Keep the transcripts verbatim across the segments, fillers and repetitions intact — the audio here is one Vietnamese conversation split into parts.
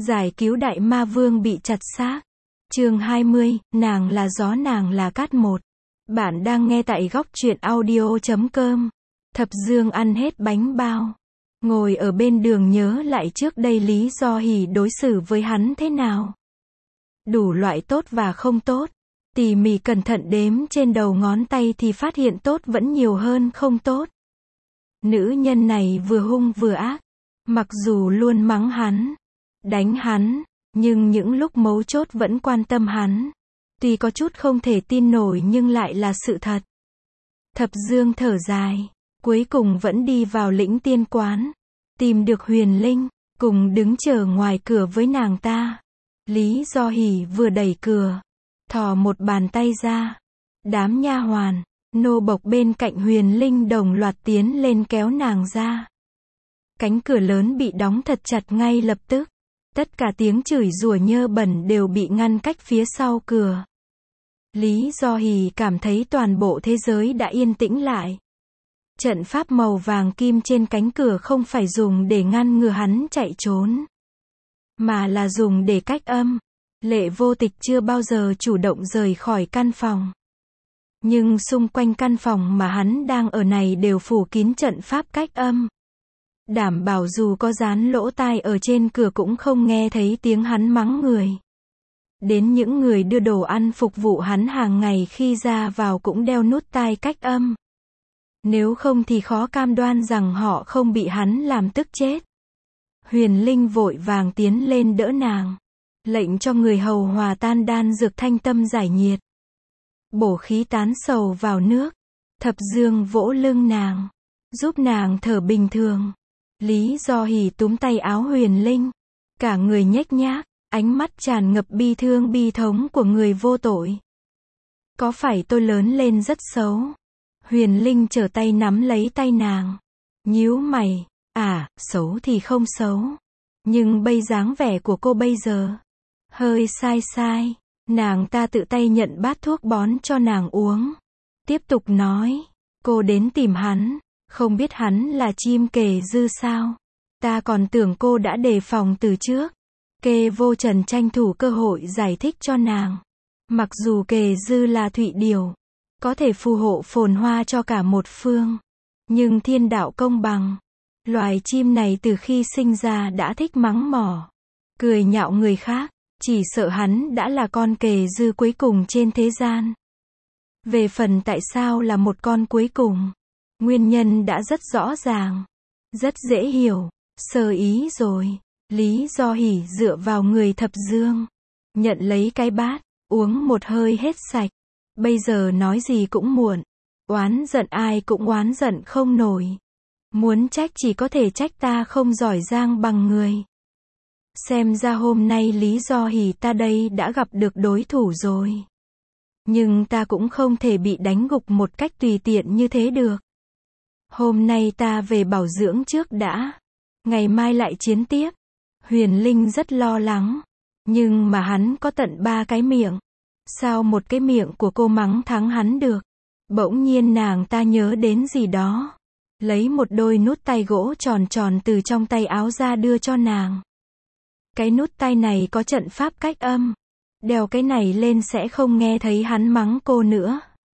Giải cứu đại ma vương bị chặt xác. Chương hai mươi, nàng là gió nàng là cát một. Bạn đang nghe tại góc truyện audio chấm com. Thập Dương ăn hết bánh bao. Ngồi ở bên đường nhớ lại trước đây Lý Do Hỷ đối xử với hắn thế nào. Đủ loại tốt và không tốt. Tỉ mỉ cẩn thận đếm trên đầu ngón tay thì phát hiện tốt vẫn nhiều hơn không tốt. Nữ nhân này vừa hung vừa ác. Mặc dù luôn mắng hắn, đánh hắn, nhưng những lúc mấu chốt vẫn quan tâm hắn. Tuy có chút không thể tin nổi nhưng lại là sự thật. Thập Dương thở dài, cuối cùng vẫn đi vào Lĩnh Tiên quán, tìm được Huyền Linh, cùng đứng chờ ngoài cửa với nàng ta. Lý Do Hỷ vừa đẩy cửa, thò một bàn tay ra. Đám nha hoàn, nô bộc bên cạnh Huyền Linh đồng loạt tiến lên kéo nàng ra. Cánh cửa lớn bị đóng thật chặt ngay lập tức. Tất cả tiếng chửi rủa nhơ bẩn đều bị ngăn cách phía sau cửa. Lý Do Hỷ cảm thấy toàn bộ thế giới đã yên tĩnh lại. Trận pháp màu vàng kim trên cánh cửa không phải dùng để ngăn ngừa hắn chạy trốn, mà là dùng để cách âm. Lệ Vô Tịch chưa bao giờ chủ động rời khỏi căn phòng. Nhưng xung quanh căn phòng mà hắn đang ở này đều phủ kín trận pháp cách âm. Đảm bảo dù có dán lỗ tai ở trên cửa cũng không nghe thấy tiếng hắn mắng người. Đến những người đưa đồ ăn phục vụ hắn hàng ngày khi ra vào cũng đeo nút tai cách âm. Nếu không thì khó cam đoan rằng họ không bị hắn làm tức chết. Huyền Linh vội vàng tiến lên đỡ nàng, lệnh cho người hầu hòa tan đan dược thanh tâm giải nhiệt, bổ khí tán sầu vào nước. Thập Dương vỗ lưng nàng, giúp nàng thở bình thường. Lý Do Hỷ túm tay áo Huyền Linh, cả người nhếch nhác, ánh mắt tràn ngập bi thương bi thống của người vô tội. Có phải tôi lớn lên rất xấu? Huyền Linh trở tay nắm lấy tay nàng, nhíu mày, à, xấu thì không xấu. Nhưng bây dáng vẻ của cô bây giờ, hơi sai sai. Nàng ta tự tay nhận bát thuốc bón cho nàng uống. Tiếp tục nói, cô đến tìm hắn. Không biết hắn là chim kề dư sao? Ta còn tưởng cô đã đề phòng từ trước. Kê Vô Trần tranh thủ cơ hội giải thích cho nàng. Mặc dù kề dư là thụy điểu, có thể phù hộ phồn hoa cho cả một phương, nhưng thiên đạo công bằng. Loài chim này từ khi sinh ra đã thích mắng mỏ, cười nhạo người khác. Chỉ sợ hắn đã là con kề dư cuối cùng trên thế gian. Về phần tại sao là một con cuối cùng, nguyên nhân đã rất rõ ràng, rất dễ hiểu. Sơ ý rồi. Lý Do Hỷ dựa vào người Thập Dương, nhận lấy cái bát, uống một hơi hết sạch. Bây giờ nói gì cũng muộn. Oán giận ai cũng oán giận không nổi. Muốn trách chỉ có thể trách ta không giỏi giang bằng người. Xem ra hôm nay Lý Do Hỷ ta đây đã gặp được đối thủ rồi. Nhưng ta cũng không thể bị đánh gục một cách tùy tiện như thế được. Hôm nay ta về bảo dưỡng trước đã. Ngày mai lại chiến tiếp. Huyền Linh rất lo lắng. Nhưng mà hắn có tận ba cái miệng. Sao một cái miệng của cô mắng thắng hắn được? Bỗng nhiên nàng ta nhớ đến gì đó. Lấy một đôi nút tay gỗ tròn tròn từ trong tay áo ra đưa cho nàng. Cái nút tay này có trận pháp cách âm. Đeo cái này lên sẽ không nghe thấy hắn mắng cô nữa.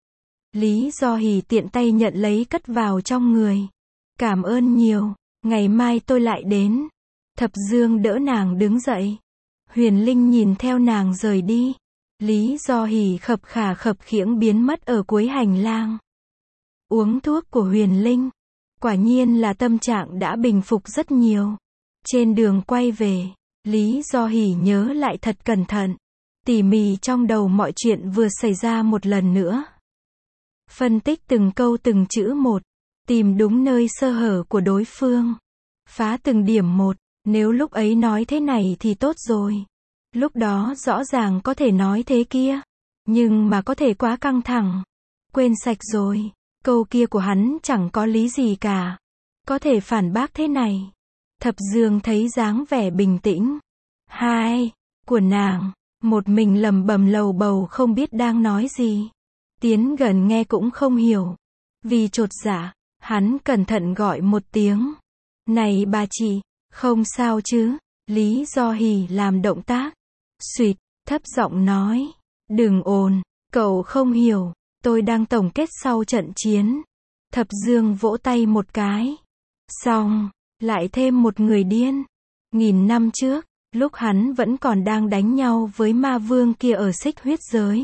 Lý Do Hỷ tiện tay nhận lấy cất vào trong người. Cảm ơn nhiều, ngày mai tôi lại đến. Thập Dương đỡ nàng đứng dậy. Huyền Linh nhìn theo nàng rời đi. Lý Do Hỷ khập khà khập khiễng biến mất ở cuối hành lang. Uống thuốc của Huyền Linh, quả nhiên là tâm trạng đã bình phục rất nhiều. Trên đường quay về, Lý Do Hỷ nhớ lại thật cẩn thận, tỉ mỉ trong đầu mọi chuyện vừa xảy ra một lần nữa. Phân tích từng câu từng chữ một, tìm đúng nơi sơ hở của đối phương, phá từng điểm một. Nếu lúc ấy nói thế này thì tốt rồi. Lúc đó rõ ràng có thể nói thế kia, nhưng mà có thể quá căng thẳng. Quên sạch rồi, câu kia của hắn chẳng có lý gì cả. Có thể phản bác thế này. Thập Dương thấy dáng vẻ bình tĩnh, hai, của nàng, một mình lẩm bẩm lầu bầu không biết đang nói gì. Tiến gần nghe cũng không hiểu. Vì chột dạ, hắn cẩn thận gọi một tiếng. Này bà chị, không sao chứ? Lý Do Hỷ làm động tác. Xuyệt, thấp giọng nói. Đừng ồn, cậu không hiểu, tôi đang tổng kết sau trận chiến. Thập Dương vỗ tay một cái. Xong, lại thêm một người điên. Nghìn năm trước, lúc hắn vẫn còn đang đánh nhau với ma vương kia ở Xích Huyết giới.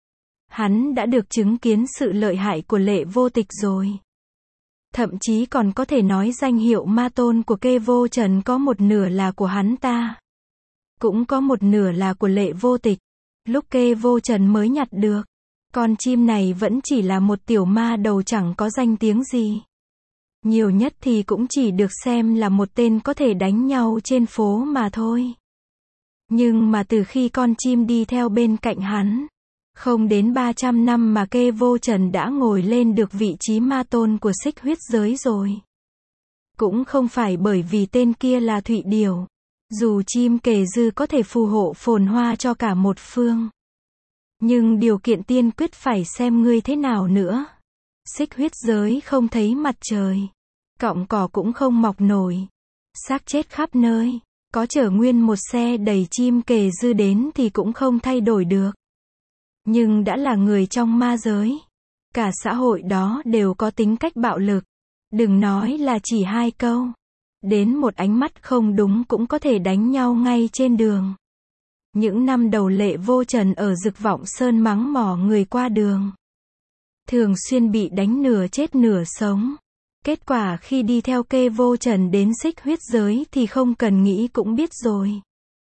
Hắn đã được chứng kiến sự lợi hại của Lệ Vô Tịch rồi. Thậm chí còn có thể nói danh hiệu ma tôn của Kê Vô Trần có một nửa là của hắn ta. Cũng có một nửa là của Lệ Vô Tịch. Lúc Kê Vô Trần mới nhặt được. Con chim này vẫn chỉ là một tiểu ma đầu chẳng có danh tiếng gì. Nhiều nhất thì cũng chỉ được xem là một tên có thể đánh nhau trên phố mà thôi. Nhưng mà từ khi con chim đi theo bên cạnh hắn, không đến ba trăm năm mà Kê Vô Trần đã ngồi lên được vị trí ma tôn của Xích Huyết giới rồi. Cũng không phải bởi vì tên kia là Thụy Điểu. Dù chim kề dư có thể phù hộ phồn hoa cho cả một phương. Nhưng điều kiện tiên quyết phải xem ngươi thế nào nữa. Xích Huyết giới không thấy mặt trời. Cọng cỏ cũng không mọc nổi. Xác chết khắp nơi. Có chở nguyên một xe đầy chim kề dư đến thì cũng không thay đổi được. Nhưng đã là người trong ma giới. Cả xã hội đó đều có tính cách bạo lực. Đừng nói là chỉ hai câu. Đến một ánh mắt không đúng cũng có thể đánh nhau ngay trên đường. Những năm đầu Lệ Vô Trần ở Dực Vọng Sơn mắng mỏ người qua đường. Thường xuyên bị đánh nửa chết nửa sống. Kết quả khi đi theo Kê Vô Trần đến Xích Huyết giới thì không cần nghĩ cũng biết rồi.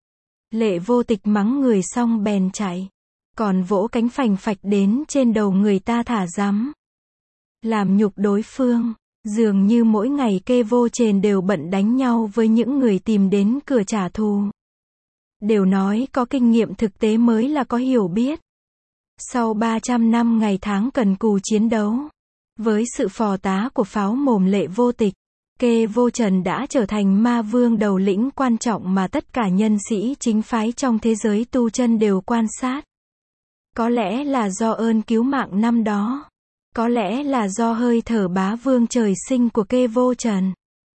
Lệ Vô Tịch mắng người xong bèn chạy. Còn vỗ cánh phành phạch đến trên đầu người ta thả rắm. Làm nhục đối phương. Dường như mỗi ngày Kê Vô Trần đều bận đánh nhau với những người tìm đến cửa trả thù. Đều nói có kinh nghiệm thực tế mới là có hiểu biết. Sau ba trăm năm ngày tháng cần cù chiến đấu, với sự phò tá của pháo mồm Lệ Vô Tịch, Kê Vô Trần đã trở thành ma vương đầu lĩnh quan trọng mà tất cả nhân sĩ chính phái trong thế giới tu chân đều quan sát. Có lẽ là do ơn cứu mạng năm đó. Có lẽ là do hơi thở bá vương trời sinh của Kê Vô Trần.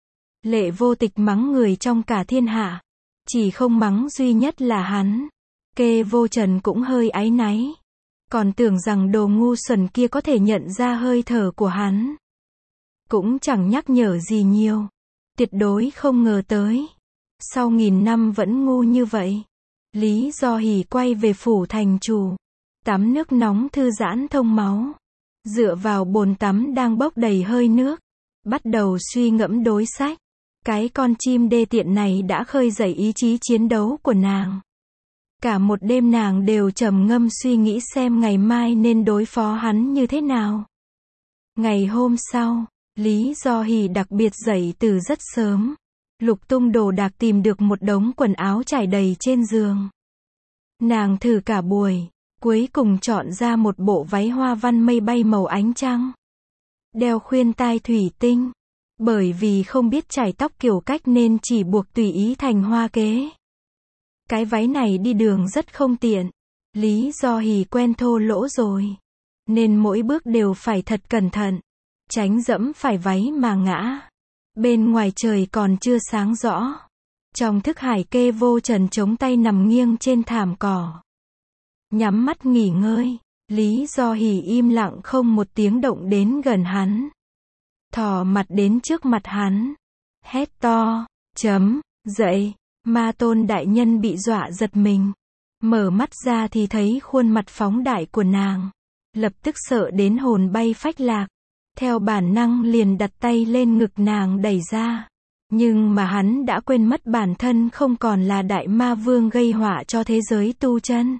Lệ Vô Tịch mắng người trong cả thiên hạ. Chỉ không mắng duy nhất là hắn. Kê Vô Trần cũng hơi áy náy. Còn tưởng rằng đồ ngu xuẩn kia có thể nhận ra hơi thở của hắn. Cũng chẳng nhắc nhở gì nhiều. Tuyệt đối không ngờ tới. Sau nghìn năm vẫn ngu như vậy. Lý Do Hỷ quay về phủ thành chủ. Tắm nước nóng thư giãn thông máu. Dựa vào bồn tắm đang bốc đầy hơi nước. Bắt đầu suy ngẫm đối sách. Cái con chim đê tiện này đã khơi dậy ý chí chiến đấu của nàng. Cả một đêm nàng đều trầm ngâm suy nghĩ xem ngày mai nên đối phó hắn như thế nào. Ngày hôm sau, Lý Do Hỷ đặc biệt dậy từ rất sớm. Lục tung đồ đạc tìm được một đống quần áo trải đầy trên giường. Nàng thử cả buổi, cuối cùng chọn ra một bộ váy hoa văn mây bay màu ánh trăng. Đeo khuyên tai thủy tinh. Bởi vì không biết chải tóc kiểu cách nên chỉ buộc tùy ý thành hoa kế. Cái váy này đi đường rất không tiện. Lý Do Hỷ quen thô lỗ rồi. Nên mỗi bước đều phải thật cẩn thận. Tránh dẫm phải váy mà ngã. Bên ngoài trời còn chưa sáng rõ. Trong thức hải Kê Vô Trần chống tay nằm nghiêng trên thảm cỏ. Nhắm mắt nghỉ ngơi. Lý Do Hỷ im lặng không một tiếng động đến gần hắn. Thò mặt đến trước mặt hắn. Hét to. Chấm. Dậy. Ma tôn đại nhân bị dọa giật mình. Mở mắt ra thì thấy khuôn mặt phóng đại của nàng. Lập tức sợ đến hồn bay phách lạc. Theo bản năng liền đặt tay lên ngực nàng đẩy ra. Nhưng mà hắn đã quên mất bản thân không còn là đại ma vương gây họa cho thế giới tu chân.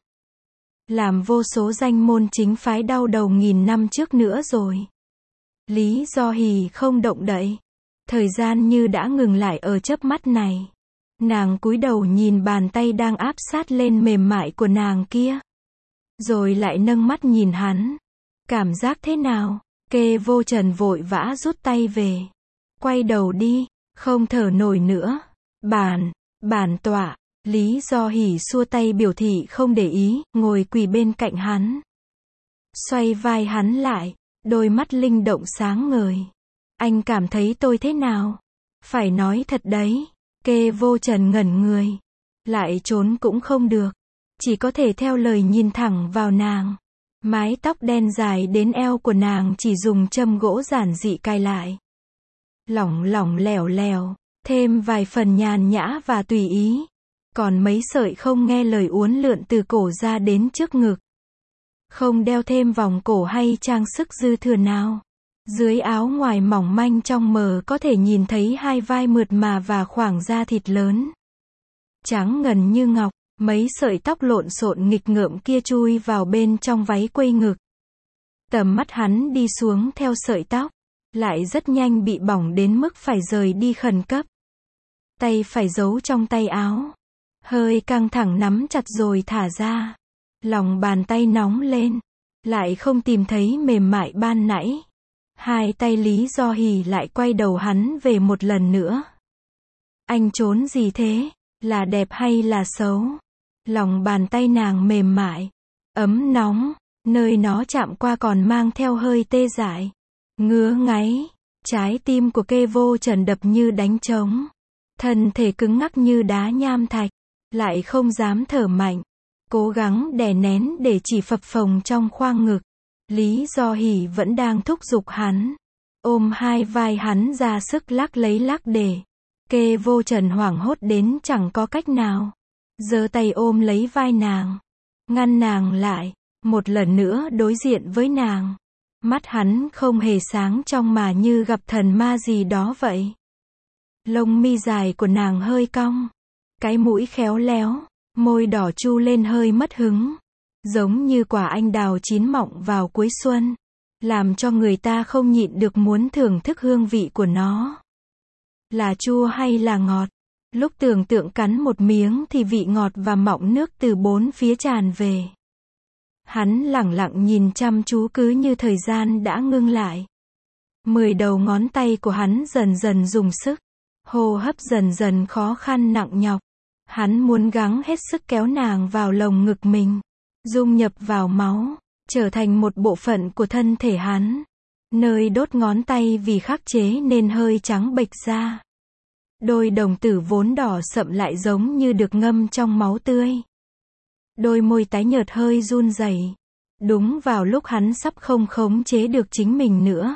Làm vô số danh môn chính phái đau đầu nghìn năm trước nữa rồi. Lý Do Hỷ không động đậy. Thời gian như đã ngừng lại ở chớp mắt này. Nàng cúi đầu nhìn bàn tay đang áp sát lên mềm mại của nàng kia. Rồi lại nâng mắt nhìn hắn. Cảm giác thế nào? Kê Vô Trần vội vã rút tay về. Quay đầu đi, không thở nổi nữa. Bản, bản tọa. Lý Do Hỷ xua tay biểu thị không để ý, ngồi quỳ bên cạnh hắn. Xoay vai hắn lại, đôi mắt linh động sáng ngời. Anh cảm thấy tôi thế nào? Phải nói thật đấy. Kê Vô Trần ngẩn người. Lại trốn cũng không được. Chỉ có thể theo lời nhìn thẳng vào nàng. Mái tóc đen dài đến eo của nàng chỉ dùng châm gỗ giản dị cài lại. Lỏng lỏng lẻo lẻo, thêm vài phần nhàn nhã và tùy ý. Còn mấy sợi không nghe lời uốn lượn từ cổ ra đến trước ngực. Không đeo thêm vòng cổ hay trang sức dư thừa nào. Dưới áo ngoài mỏng manh trong mờ có thể nhìn thấy hai vai mượt mà và khoảng da thịt lớn. Trắng ngần như ngọc, mấy sợi tóc lộn xộn nghịch ngợm kia chui vào bên trong váy quây ngực. Tầm mắt hắn đi xuống theo sợi tóc, lại rất nhanh bị bỏng đến mức phải rời đi khẩn cấp. Tay phải giấu trong tay áo. Hơi căng thẳng nắm chặt rồi thả ra. Lòng bàn tay nóng lên. Lại không tìm thấy mềm mại ban nãy. Hai tay Lý Do Hỉ lại quay đầu hắn về một lần nữa. Anh trốn gì thế? Là đẹp hay là xấu? Lòng bàn tay nàng mềm mại, ấm nóng, nơi nó chạm qua còn mang theo hơi tê dại, ngứa ngáy. Trái tim của Kê Vô Trần đập như đánh trống. Thân thể cứng ngắc như đá nham thạch, lại không dám thở mạnh. Cố gắng đè nén để chỉ phập phồng trong khoang ngực. Lý Do Hỉ vẫn đang thúc giục hắn. Ôm hai vai hắn ra sức lắc lấy lắc để. Kê Vô Trần hoảng hốt đến chẳng có cách nào. Giơ tay ôm lấy vai nàng. Ngăn nàng lại. Một lần nữa đối diện với nàng. Mắt hắn không hề sáng trong mà như gặp thần ma gì đó vậy. Lông mi dài của nàng hơi cong. Cái mũi khéo léo. Môi đỏ chu lên hơi mất hứng. Giống như quả anh đào chín mọng vào cuối xuân. Làm cho người ta không nhịn được muốn thưởng thức hương vị của nó. Là chua hay là ngọt? Lúc tưởng tượng cắn một miếng thì vị ngọt và mọng nước từ bốn phía tràn về. Hắn lẳng lặng nhìn chăm chú cứ như thời gian đã ngưng lại. Mười đầu ngón tay của hắn dần dần dùng sức. Hô hấp dần dần khó khăn nặng nhọc. Hắn muốn gắng hết sức kéo nàng vào lồng ngực mình. Dung nhập vào máu. Trở thành một bộ phận của thân thể hắn. Nơi đốt ngón tay vì khắc chế nên hơi trắng bệch ra. Đôi đồng tử vốn đỏ sậm lại giống như được ngâm trong máu tươi. Đôi môi tái nhợt hơi run rẩy. Đúng vào lúc hắn sắp không khống chế được chính mình nữa.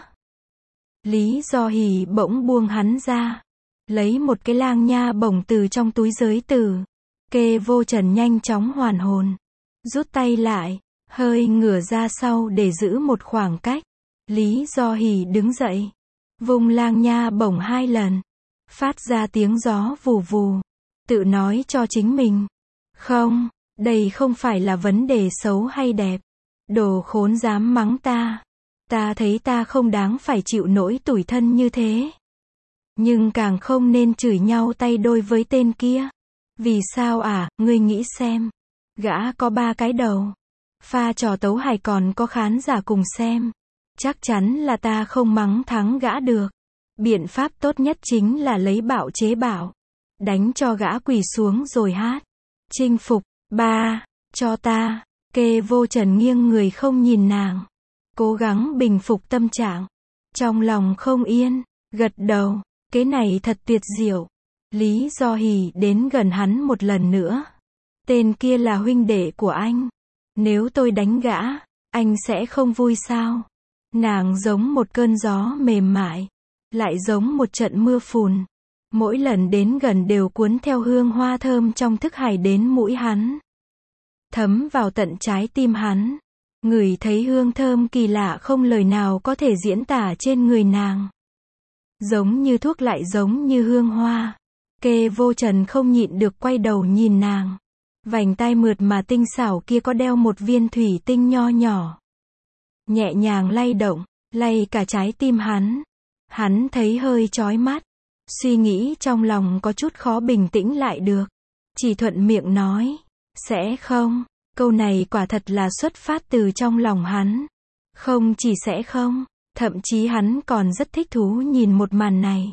Lý Do Hỉ bỗng buông hắn ra. Lấy một cái lang nha bổng từ trong túi giới tử. Kê Vô Trần nhanh chóng hoàn hồn. Rút tay lại. Hơi ngửa ra sau để giữ một khoảng cách. Lý Do Hỉ đứng dậy. Vung lang nha bổng hai lần. Phát ra tiếng gió vù vù. Tự nói cho chính mình. Không, đây không phải là vấn đề xấu hay đẹp. Đồ khốn dám mắng ta. Ta thấy ta không đáng phải chịu nỗi tủi thân như thế. Nhưng càng không nên chửi nhau tay đôi với tên kia. Vì sao à, ngươi nghĩ xem. Gã có ba cái đầu. Pha trò tấu hài còn có khán giả cùng xem. Chắc chắn là ta không mắng thắng gã được. Biện pháp tốt nhất chính là lấy bạo chế bạo. Đánh cho gã quỳ xuống rồi hát. Chinh phục, ba, cho ta. Kê Vô Trần nghiêng người không nhìn nàng. Cố gắng bình phục tâm trạng. Trong lòng không yên, gật đầu. Cái này thật tuyệt diệu. Lý Do Hỉ đến gần hắn một lần nữa. Tên kia là huynh đệ của anh. Nếu tôi đánh gã, anh sẽ không vui sao? Nàng giống một cơn gió mềm mại. Lại giống một trận mưa phùn. Mỗi lần đến gần đều cuốn theo hương hoa thơm trong thức hải đến mũi hắn. Thấm vào tận trái tim hắn. Ngửi thấy hương thơm kỳ lạ không lời nào có thể diễn tả trên người nàng. Giống như thuốc lại giống như hương hoa. Kê Vô Trần không nhịn được quay đầu nhìn nàng. Vành tai mượt mà tinh xảo kia có đeo một viên thủy tinh nho nhỏ. Nhẹ nhàng lay động, lay cả trái tim hắn. Hắn thấy hơi chói mắt. Suy nghĩ trong lòng có chút khó bình tĩnh lại được. Chỉ thuận miệng nói. Sẽ không. Câu này quả thật là xuất phát từ trong lòng hắn. Không chỉ sẽ không. Thậm chí hắn còn rất thích thú nhìn một màn này.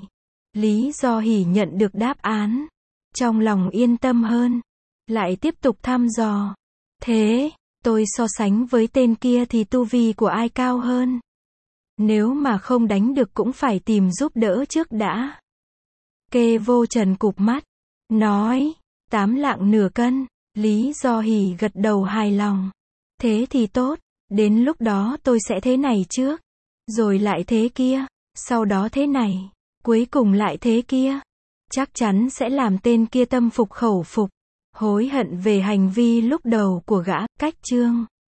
Lý Do Hỉ nhận được đáp án. Trong lòng yên tâm hơn. Lại tiếp tục thăm dò. Thế, tôi so sánh với tên kia thì tu vi của ai cao hơn? Nếu mà không đánh được cũng phải tìm giúp đỡ trước đã. Kê vô trần cụp mắt, nói, tám lạng nửa cân. Lý Do Hỷ gật đầu hài lòng. Thế thì tốt, đến lúc đó tôi sẽ thế này trước, rồi lại thế kia, sau đó thế này, cuối cùng lại thế kia. Chắc chắn sẽ làm tên kia tâm phục khẩu phục, hối hận về hành vi lúc đầu của gã. Cách chương